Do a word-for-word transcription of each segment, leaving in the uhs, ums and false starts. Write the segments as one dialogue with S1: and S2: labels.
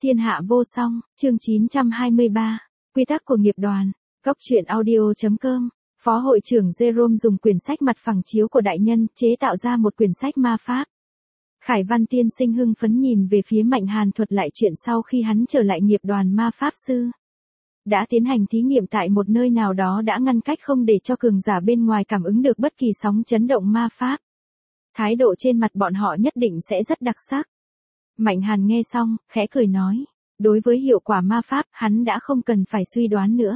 S1: Thiên hạ vô song, chương chín trăm hai mươi ba, quy tắc của nghiệp đoàn, góc truyện audio.com. Phó hội trưởng Jerome dùng quyển sách mặt phẳng chiếu của đại nhân chế tạo ra một quyển sách ma pháp. Khải Văn tiên sinh hưng phấn nhìn về phía Mạnh Hàn thuật lại chuyện sau khi hắn trở lại nghiệp đoàn ma pháp sư. Đã tiến hành thí nghiệm tại một nơi nào đó đã ngăn cách không để cho cường giả bên ngoài cảm ứng được bất kỳ sóng chấn động ma pháp. Thái độ trên mặt bọn họ nhất định sẽ rất đặc sắc. Mạnh Hàn nghe xong, khẽ cười nói, đối với hiệu quả ma pháp, hắn đã không cần phải suy đoán nữa.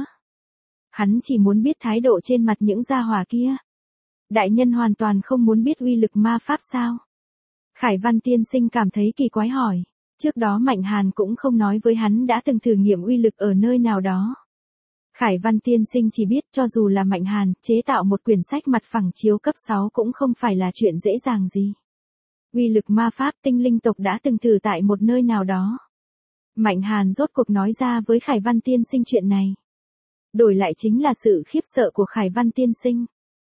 S1: Hắn chỉ muốn biết thái độ trên mặt những gia hỏa kia. Đại nhân hoàn toàn không muốn biết uy lực ma pháp sao? Khải Văn tiên sinh cảm thấy kỳ quái hỏi. Trước đó Mạnh Hàn cũng không nói với hắn đã từng thử nghiệm uy lực ở nơi nào đó. Khải Văn tiên sinh chỉ biết cho dù là Mạnh Hàn chế tạo một quyển sách mặt phẳng chiếu cấp sáu cũng không phải là chuyện dễ dàng gì. Uy lực ma pháp tinh linh tộc đã từng thử tại một nơi nào đó. Mạnh Hàn rốt cuộc nói ra với Khải Văn tiên sinh chuyện này. Đổi lại chính là sự khiếp sợ của Khải Văn tiên sinh.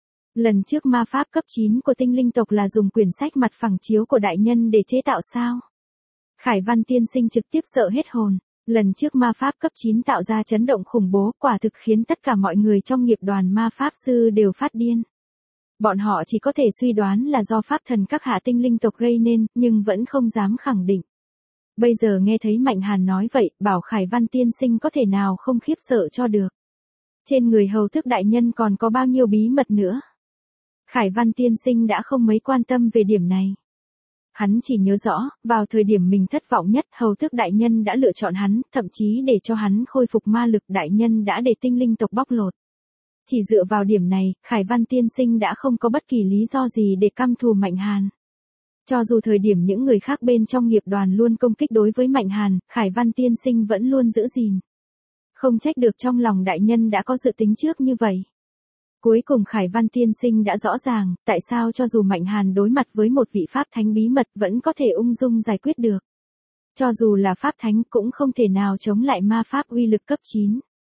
S1: Lần trước ma pháp cấp chín của tinh linh tộc là dùng quyển sách mặt phẳng chiếu của đại nhân để chế tạo sao? Khải Văn tiên sinh trực tiếp sợ hết hồn. Lần trước ma pháp cấp chín tạo ra chấn động khủng bố quả thực khiến tất cả mọi người trong nghiệp đoàn ma pháp sư đều phát điên. Bọn họ chỉ có thể suy đoán là do pháp thần các hạ tinh linh tộc gây nên, nhưng vẫn không dám khẳng định. Bây giờ nghe thấy Mạnh Hàn nói vậy, bảo Khải Văn tiên sinh có thể nào không khiếp sợ cho được. Trên người hầu tước đại nhân còn có bao nhiêu bí mật nữa. Khải Văn tiên sinh đã không mấy quan tâm về điểm này. Hắn chỉ nhớ rõ, vào thời điểm mình thất vọng nhất, hầu tước đại nhân đã lựa chọn hắn, thậm chí để cho hắn khôi phục ma lực đại nhân đã để tinh linh tộc bóc lột. Chỉ dựa vào điểm này, Khải Văn tiên sinh đã không có bất kỳ lý do gì để căm thù Mạnh Hàn. Cho dù thời điểm những người khác bên trong nghiệp đoàn luôn công kích đối với Mạnh Hàn, Khải Văn tiên sinh vẫn luôn giữ gìn. Không trách được trong lòng đại nhân đã có dự tính trước như vậy. Cuối cùng Khải Văn tiên sinh đã rõ ràng, tại sao cho dù Mạnh Hàn đối mặt với một vị pháp thánh bí mật vẫn có thể ung dung giải quyết được. Cho dù là pháp thánh cũng không thể nào chống lại ma pháp uy lực cấp chín.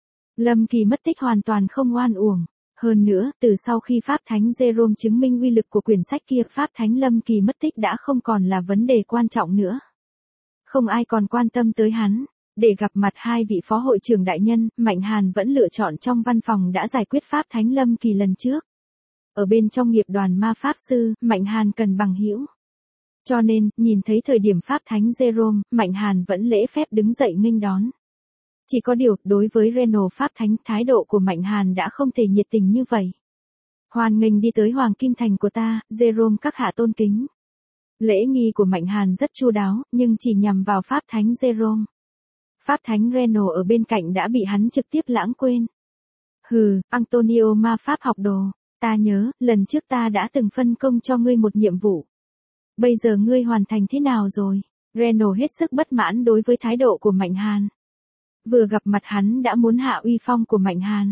S1: Lâm Kỳ mất tích hoàn toàn không oan uổng. Hơn nữa, từ sau khi Pháp Thánh Jerome chứng minh uy lực của quyển sách kia, Pháp Thánh Lâm Kỳ mất tích đã không còn là vấn đề quan trọng nữa. Không ai còn quan tâm tới hắn. Để gặp mặt hai vị phó hội trưởng đại nhân, Mạnh Hàn vẫn lựa chọn trong văn phòng đã giải quyết Pháp Thánh Lâm Kỳ lần trước. Ở bên trong nghiệp đoàn ma pháp sư, Mạnh Hàn cần bằng hữu. Cho nên, nhìn thấy thời điểm Pháp Thánh Jerome, Mạnh Hàn vẫn lễ phép đứng dậy nghênh đón. Chỉ có điều, đối với Reno Pháp Thánh, thái độ của Mạnh Hàn đã không thể nhiệt tình như vậy. Hoan nghênh đi tới Hoàng Kim Thành của ta, Jerome các hạ tôn kính. Lễ nghi của Mạnh Hàn rất chu đáo, nhưng chỉ nhằm vào Pháp Thánh Jerome. Pháp Thánh Reno ở bên cạnh đã bị hắn trực tiếp lãng quên. Hừ, Antonio ma pháp học đồ, ta nhớ, lần trước ta đã từng phân công cho ngươi một nhiệm vụ. Bây giờ ngươi hoàn thành thế nào rồi? Reno hết sức bất mãn đối với thái độ của Mạnh Hàn. Vừa gặp mặt hắn đã muốn hạ uy phong của Mạnh Hàn.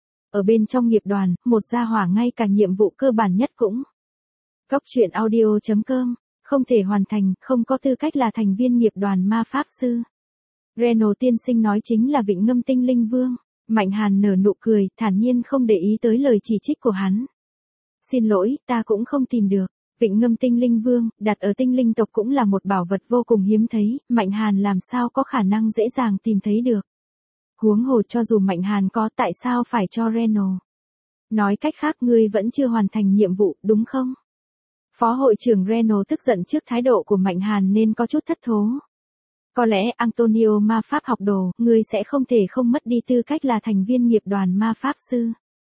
S1: Ở bên trong nghiệp đoàn, một gia hỏa ngay cả nhiệm vụ cơ bản nhất cũng. Góc truyện audio.com, không thể hoàn thành, không có tư cách là thành viên nghiệp đoàn ma pháp sư. Reno tiên sinh nói chính là Vịnh Ngâm Tinh Linh Vương. Mạnh Hàn nở nụ cười, thản nhiên không để ý tới lời chỉ trích của hắn. Xin lỗi, ta cũng không tìm được. Vịnh Ngâm Tinh Linh Vương, đặt ở tinh linh tộc cũng là một bảo vật vô cùng hiếm thấy, Mạnh Hàn làm sao có khả năng dễ dàng tìm thấy được. Huống hồ cho dù Mạnh Hàn có, tại sao phải cho Reno? Nói cách khác ngươi vẫn chưa hoàn thành nhiệm vụ, đúng không? Phó hội trưởng Reno tức giận trước thái độ của Mạnh Hàn nên có chút thất thố. Có lẽ Antonio ma pháp học đồ, ngươi sẽ không thể không mất đi tư cách là thành viên nghiệp đoàn ma pháp sư.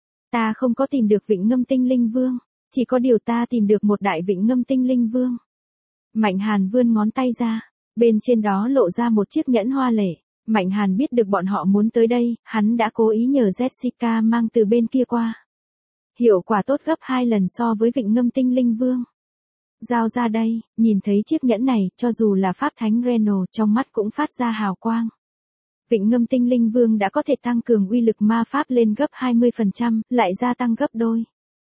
S1: Ta không có tìm được Vịnh Ngâm Tinh Linh Vương. Chỉ có điều ta tìm được một đại Vịnh Ngâm Tinh Linh Vương. Mạnh Hàn vươn ngón tay ra, bên trên đó lộ ra một chiếc nhẫn hoa lệ. Mạnh Hàn biết được bọn họ muốn tới đây, hắn đã cố ý nhờ Jessica mang từ bên kia qua. Hiệu quả tốt gấp hai lần so với Vịnh Ngâm Tinh Linh Vương. Giao ra đây, nhìn thấy chiếc nhẫn này, cho dù là Pháp Thánh Reno trong mắt cũng phát ra hào quang. Vịnh Ngâm Tinh Linh Vương đã có thể tăng cường uy lực ma pháp lên gấp hai mươi phần trăm, lại gia tăng gấp đôi.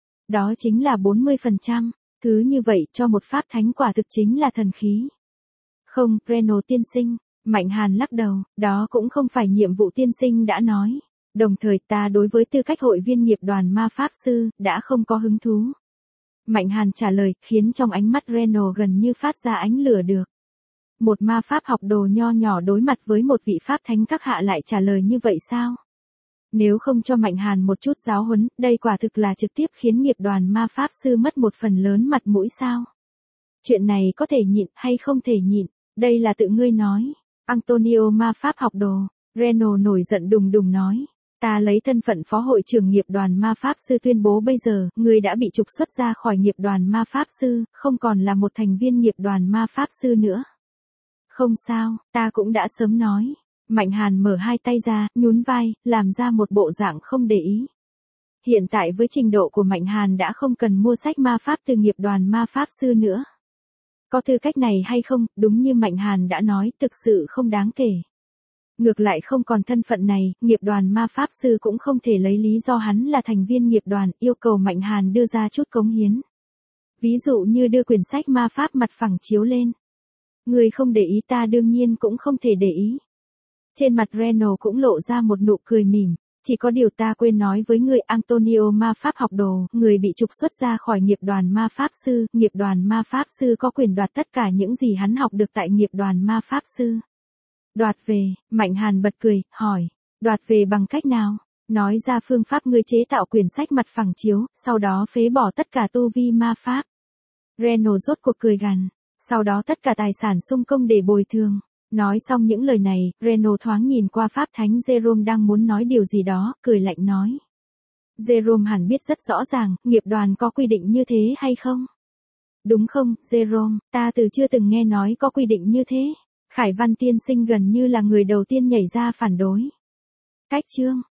S1: Đó chính là bốn mươi phần trăm, thứ như vậy cho một pháp thánh quả thực chính là thần khí. Không, Reno tiên sinh, Mạnh Hàn lắc đầu, đó cũng không phải nhiệm vụ tiên sinh đã nói. Đồng thời ta đối với tư cách hội viên nghiệp đoàn ma pháp sư, đã không có hứng thú. Mạnh Hàn trả lời, khiến trong ánh mắt Reno gần như phát ra ánh lửa được. Một ma pháp học đồ nho nhỏ đối mặt với một vị pháp thánh các hạ lại trả lời như vậy sao? Nếu không cho Mạnh Hàn một chút giáo huấn, đây quả thực là trực tiếp khiến nghiệp đoàn ma pháp sư mất một phần lớn mặt mũi sao? Chuyện này có thể nhịn hay không thể nhịn, đây là tự ngươi nói. Antonio ma pháp học đồ, Reno nổi giận đùng đùng nói. Ta lấy thân phận phó hội trưởng nghiệp đoàn ma pháp sư tuyên bố bây giờ, ngươi đã bị trục xuất ra khỏi nghiệp đoàn ma pháp sư, không còn là một thành viên nghiệp đoàn ma pháp sư nữa. Không sao, ta cũng đã sớm nói. Mạnh Hàn mở hai tay ra, nhún vai, làm ra một bộ dạng không để ý. Hiện tại với trình độ của Mạnh Hàn đã không cần mua sách ma pháp từ nghiệp đoàn ma pháp sư nữa. Có tư cách này hay không, đúng như Mạnh Hàn đã nói, thực sự không đáng kể. Ngược lại không còn thân phận này, nghiệp đoàn ma pháp sư cũng không thể lấy lý do hắn là thành viên nghiệp đoàn, yêu cầu Mạnh Hàn đưa ra chút cống hiến. Ví dụ như đưa quyển sách ma pháp mặt phẳng chiếu lên. Người không để ý ta đương nhiên cũng không thể để ý. Trên mặt Reno cũng lộ ra một nụ cười mỉm. Chỉ có điều ta quên nói với người Antonio ma pháp học đồ, người bị trục xuất ra khỏi nghiệp đoàn ma pháp sư, nghiệp đoàn ma pháp sư có quyền đoạt tất cả những gì hắn học được tại nghiệp đoàn ma pháp sư. Đoạt về, Mạnh Hàn bật cười, hỏi, đoạt về bằng cách nào? Nói ra phương pháp ngươi chế tạo quyển sách mặt phẳng chiếu, sau đó phế bỏ tất cả tu vi ma pháp. Reno rốt cuộc cười gằn, sau đó tất cả tài sản sung công để bồi thường. Nói xong những lời này, Reno thoáng nhìn qua Pháp Thánh Jerome đang muốn nói điều gì đó, cười lạnh nói. Jerome hẳn biết rất rõ ràng, nghiệp đoàn có quy định như thế hay không? Đúng không, Jerome, ta từ chưa từng nghe nói có quy định như thế. Khải Văn tiên sinh gần như là người đầu tiên nhảy ra phản đối. Cách chương,